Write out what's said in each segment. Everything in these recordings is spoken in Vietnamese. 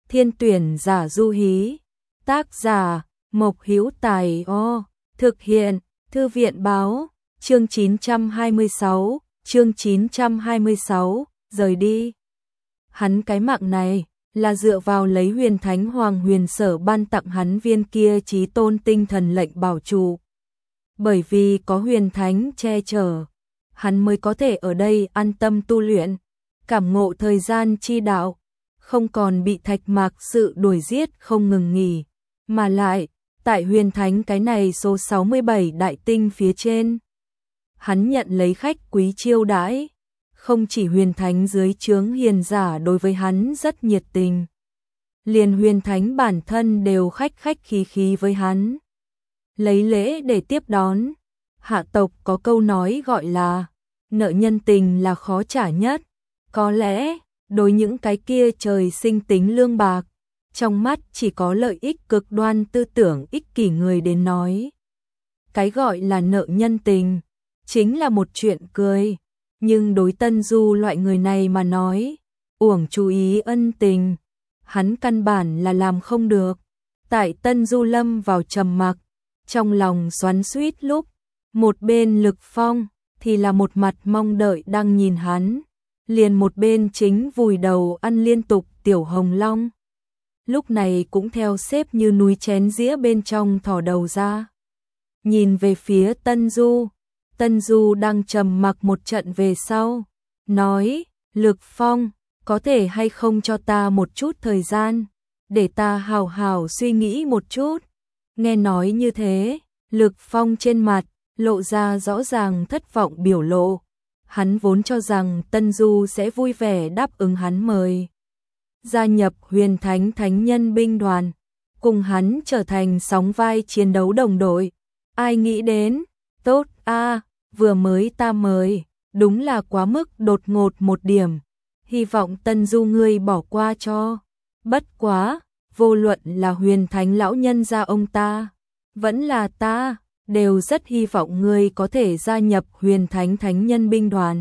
Thiên tuyển giả du hí. Tác giả Mộc Hữu Tài. Thực hiện Thư viện báo. Chương 926, rời đi. Hắn cái mạng này là dựa vào lấy Huyền Thánh Hoàng Huyền Sở ban tặng hắn viên kia chí tôn tinh thần lệnh bảo trụ. Bởi vì có Huyền Thánh che chở, hắn mới có thể ở đây an tâm tu luyện, cảm ngộ thời gian chi đạo, không còn bị Thạch Mạc sự đuổi giết không ngừng nghỉ, mà lại, tại Huyền Thánh cái này số 67 đại tinh phía trên, hắn nhận lấy khách quý chiêu đãi, không chỉ Huyền Thánh dưới trướng hiền giả đối với hắn rất nhiệt tình, liền Huyền Thánh bản thân đều khách khí với hắn, lấy lễ để tiếp đón. Hạ tộc có câu nói gọi là nợ nhân tình là khó trả nhất, có lẽ đối những cái kia trời sinh tính lương bạc, trong mắt chỉ có lợi ích cực đoan tư tưởng ích kỷ người đến nói. Cái gọi là nợ nhân tình, chính là một chuyện cười, nhưng đối Tân Du loại người này mà nói, uổng chú ý ân tình, hắn căn bản là làm không được. Tại Tân Du lâm vào trầm mặc, trong lòng xoắn xuýt lúc, một bên Lực Phong thì là một mặt mong đợi đang nhìn hắn, liền một bên chính vùi đầu ăn liên tục Tiểu Hồng Long. Lúc này cũng theo xếp như núi chén dĩa bên trong thò đầu ra. Nhìn về phía Tân Du đang trầm mặc một trận về sau, nói, Lực Phong, có thể hay không cho ta một chút thời gian, để ta hào hào suy nghĩ một chút. Nghe nói như thế, Lực Phong trên mặt lộ ra rõ ràng thất vọng biểu lộ. Hắn vốn cho rằng Tân Du sẽ vui vẻ đáp ứng hắn mời gia nhập Huyền Thánh Thánh Nhân binh đoàn, cùng hắn trở thành sóng vai chiến đấu đồng đội. Ai nghĩ đến, tốt a, vừa mới ta mời, đúng là quá mức đột ngột một điểm. Hy vọng Tân Du ngươi bỏ qua cho. Bất quá, vô luận là Huyền Thánh lão nhân gia ông ta, vẫn là ta, đều rất hy vọng ngươi có thể gia nhập Huyền Thánh Thánh Nhân binh đoàn.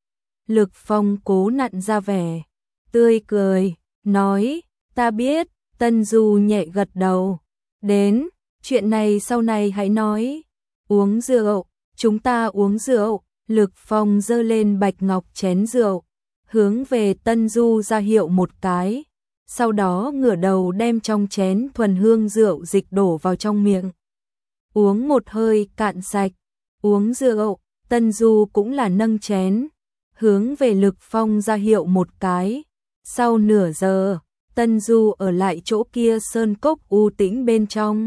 Lực Phong cố nặn ra vẻ tươi cười, nói, ta biết. Tân Du nhẹ gật đầu, đến, chuyện này sau này hãy nói. Uống rượu, chúng ta uống rượu. Lực Phong giơ lên bạch ngọc chén rượu, hướng về Tân Du ra hiệu một cái, sau đó ngửa đầu đem trong chén thuần hương rượu dịch đổ vào trong miệng. Uống một hơi cạn sạch, uống rượu, Tân Du cũng là nâng chén, hướng về Lực Phong ra hiệu một cái. Sau nửa giờ, Tân Du ở lại chỗ kia sơn cốc u tĩnh bên trong.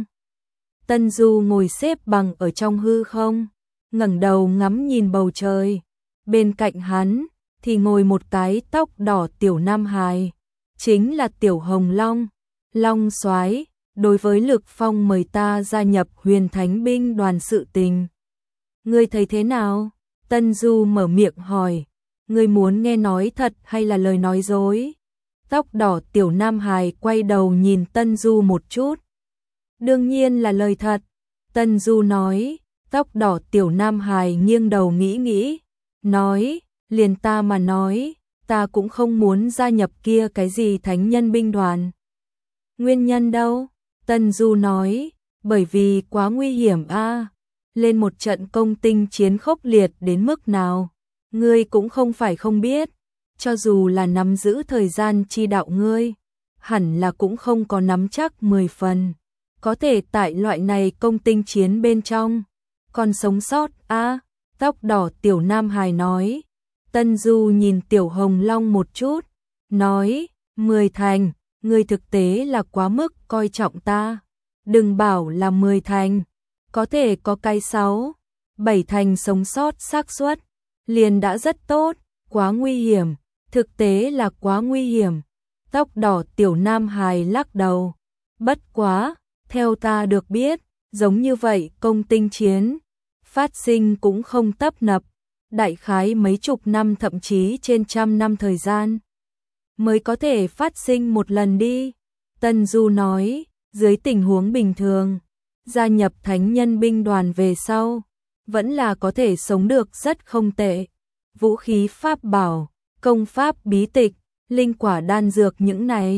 Tân Du ngồi xếp bằng ở trong hư không, ngẩng đầu ngắm nhìn bầu trời. Bên cạnh hắn thì ngồi một cái tóc đỏ tiểu nam hài, chính là Tiểu Hồng Long, Long soái. Đối với Lực Phong mời ta gia nhập Huyền Thánh binh đoàn sự tình, ngươi thấy thế nào? Tân Du mở miệng hỏi, ngươi muốn nghe nói thật hay là lời nói dối? Tóc đỏ tiểu nam hài quay đầu nhìn Tân Du một chút. Đương nhiên là lời thật, Tân Du nói. Tóc đỏ tiểu nam hài nghiêng đầu nghĩ, nói, liền ta mà nói, ta cũng không muốn gia nhập kia cái gì thánh nhân binh đoàn. Nguyên nhân đâu? Tân Du nói, bởi vì quá nguy hiểm a, lên một trận công tinh chiến khốc liệt đến mức nào, ngươi cũng không phải không biết, cho dù là nắm giữ thời gian chi đạo ngươi, hẳn là cũng không có nắm chắc 10 phần, có thể tại loại này công tinh chiến bên trong, còn sống sót a. Tóc đỏ tiểu nam hài nói. Tân Du nhìn Tiểu Hồng Long một chút, nói, 10 thành, ngươi thực tế là quá mức coi trọng ta, đừng bảo là 10 thành, có thể có cái 6, 7 thành sống sót xác suất, liền đã rất tốt, quá nguy hiểm, thực tế là quá nguy hiểm. Tóc đỏ tiểu nam hài lắc đầu, bất quá, theo ta được biết, giống như vậy công tinh chiến, phát sinh cũng không tấp nập, đại khái mấy chục năm thậm chí trên trăm năm thời gian, mới có thể phát sinh một lần đi. Tân Du nói, dưới tình huống bình thường, gia nhập thánh nhân binh đoàn về sau, vẫn là có thể sống được rất không tệ. Vũ khí pháp bảo, công pháp bí tịch, linh quả đan dược những này,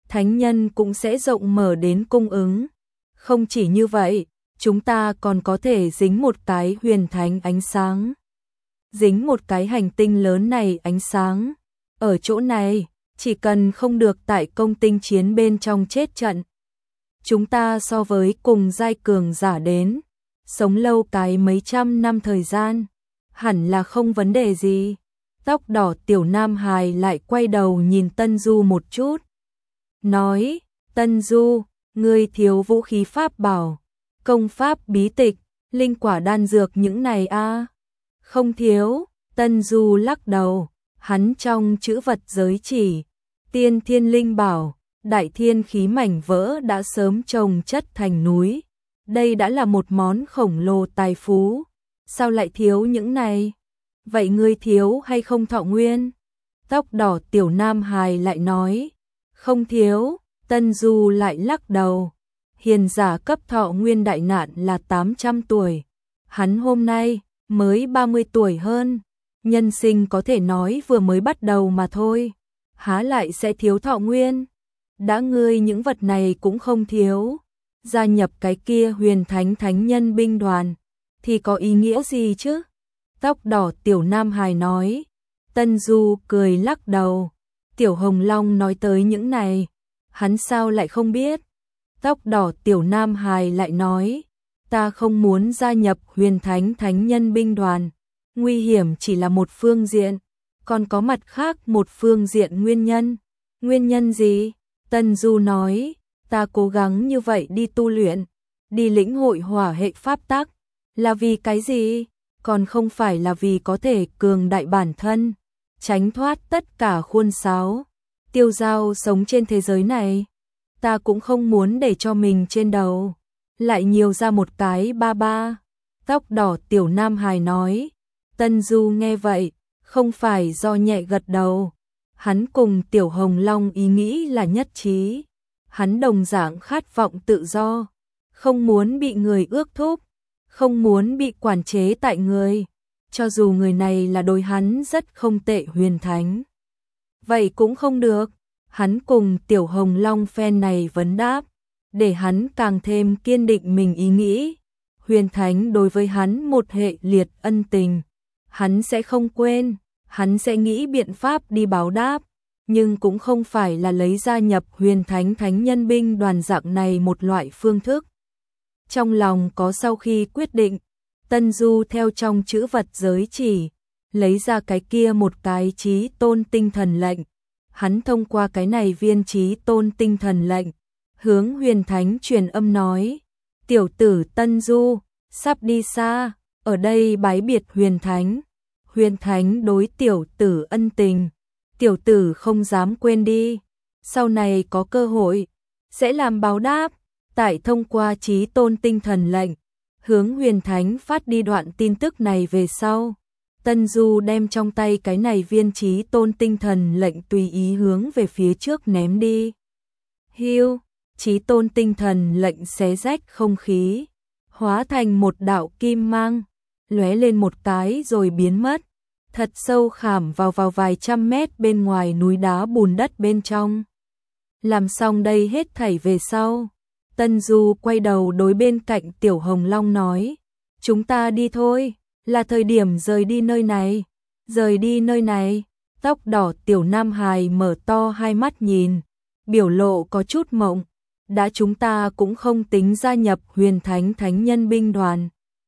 thánh nhân cũng sẽ rộng mở đến cung ứng. Không chỉ như vậy, chúng ta còn có thể dính một cái huyền thánh ánh sáng. Dính một cái hành tinh lớn này ánh sáng. Ở chỗ này, chỉ cần không được tại công tinh chiến bên trong chết trận. Chúng ta so với cùng giai cường giả đến, sống lâu cái mấy trăm năm thời gian, hẳn là không vấn đề gì. Tóc đỏ tiểu nam hài lại quay đầu nhìn Tân Du một chút. Nói, Tân Du, ngươi thiếu vũ khí pháp bảo, công pháp bí tịch, linh quả đan dược những này a? Không thiếu, Tân Du lắc đầu, hắn trong chữ vật giới chỉ, tiên thiên linh bảo, đại thiên khí mảnh vỡ đã sớm chồng chất thành núi. Đây đã là một món khổng lồ tài phú, sao lại thiếu những này? Vậy ngươi thiếu hay không thọ nguyên? Tóc đỏ tiểu nam hài lại nói, không thiếu. Tân Du lại lắc đầu, hiền giả cấp thọ nguyên đại nạn là 800 tuổi. Hắn hôm nay mới 30 tuổi hơn, nhân sinh có thể nói vừa mới bắt đầu mà thôi, há lại sẽ thiếu thọ nguyên. Đã ngươi những vật này cũng không thiếu, gia nhập cái kia huyền thánh thánh nhân binh đoàn, thì có ý nghĩa gì chứ? Tóc đỏ tiểu nam hài nói. Tân Du cười lắc đầu, tiểu hồng long nói tới những này, hắn sao lại không biết? Tóc đỏ tiểu nam hài lại nói, ta không muốn gia nhập huyền thánh thánh nhân binh đoàn, nguy hiểm chỉ là một phương diện, còn có mặt khác một phương diện nguyên nhân. Nguyên nhân gì? Tân Du nói, ta cố gắng như vậy đi tu luyện, đi lĩnh hội hỏa hệ pháp tắc, là vì cái gì? Còn không phải là vì có thể cường đại bản thân, tránh thoát tất cả khuôn sáo, tiêu dao sống trên thế giới này. Ta cũng không muốn để cho mình trên đầu lại nhiều ra một cái ba ba. Tóc đỏ tiểu nam hài nói. Tân Du nghe vậy, không phải do nhẹ gật đầu. Hắn cùng tiểu hồng long ý nghĩ là nhất trí. Hắn đồng dạng khát vọng tự do, không muốn bị người ước thúc, không muốn bị quản chế tại người, cho dù người này là đối hắn rất không tệ huyền thánh. Vậy cũng không được, hắn cùng tiểu hồng long phen này vấn đáp, để hắn càng thêm kiên định mình ý nghĩ. Huyền thánh đối với hắn một hệ liệt ân tình, hắn sẽ không quên, hắn sẽ nghĩ biện pháp đi báo đáp, nhưng cũng không phải là lấy gia nhập huyền thánh thánh nhân binh đoàn dạng này một loại phương thức. Trong lòng có sau khi quyết định, Tân Du theo trong chữ vật giới chỉ, lấy ra cái kia một cái chí tôn tinh thần lệnh. Hắn thông qua cái này viên chí tôn tinh thần lệnh, hướng huyền thánh truyền âm nói, tiểu tử Tân Du, sắp đi xa, ở đây bái biệt huyền thánh. Huyền thánh đối tiểu tử ân tình, tiểu tử không dám quên đi, sau này có cơ hội, sẽ làm báo đáp. Tại thông qua chí tôn tinh thần lệnh, hướng huyền thánh phát đi đoạn tin tức này về sau. Tân Du đem trong tay cái này viên chí tôn tinh thần lệnh tùy ý hướng về phía trước ném đi. Hiu, chí tôn tinh thần lệnh xé rách không khí, hóa thành một đạo kim mang, lóe lên một cái rồi biến mất, thật sâu khảm vào vài trăm mét bên ngoài núi đá bùn đất bên trong. Làm xong đây hết thảy về sau, Tân Du quay đầu đối bên cạnh tiểu hồng long nói, chúng ta đi thôi, là thời điểm rời đi nơi này. Rời đi nơi này. Tóc đỏ tiểu nam hài mở to hai mắt nhìn, biểu lộ có chút mộng. Đã chúng ta cũng không tính gia nhập huyền thánh thánh nhân binh đoàn,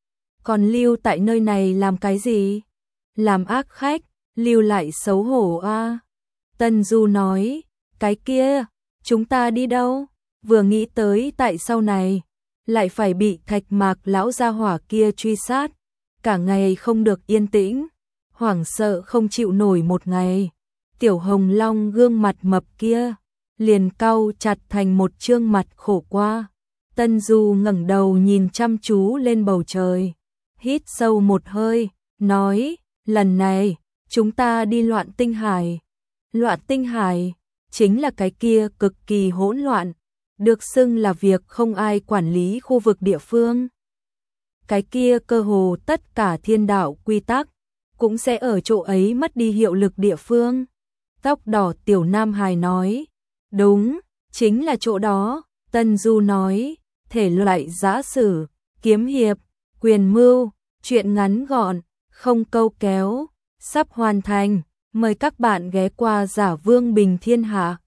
còn lưu tại nơi này làm cái gì? Làm ác khách, lưu lại xấu hổ a. Tân Du nói, cái kia, chúng ta đi đâu? Vừa nghĩ tới tại sau này, lại phải bị Thạch Mạc lão gia hỏa kia truy sát, cả ngày không được yên tĩnh, hoảng sợ không chịu nổi một ngày. Tiểu hồng long gương mặt mập kia, liền cau chặt thành một trương mặt khổ qua. Tân Du ngẩng đầu nhìn chăm chú lên bầu trời, hít sâu một hơi, nói, lần này, chúng ta đi Loạn Tinh Hải. Loạn Tinh Hải, chính là cái kia cực kỳ hỗn loạn, được xưng là việc không ai quản lý khu vực địa phương. Cái kia cơ hồ tất cả thiên đạo quy tắc, cũng sẽ ở chỗ ấy mất đi hiệu lực địa phương. Tóc đỏ tiểu nam hài nói, đúng, Chính là chỗ đó, Tân Du nói, thể loại giã sử, kiếm hiệp, quyền mưu, truyện ngắn gọn, không câu kéo, sắp hoàn thành, mời các bạn ghé qua Giả Vương Bình Thiên Hạ.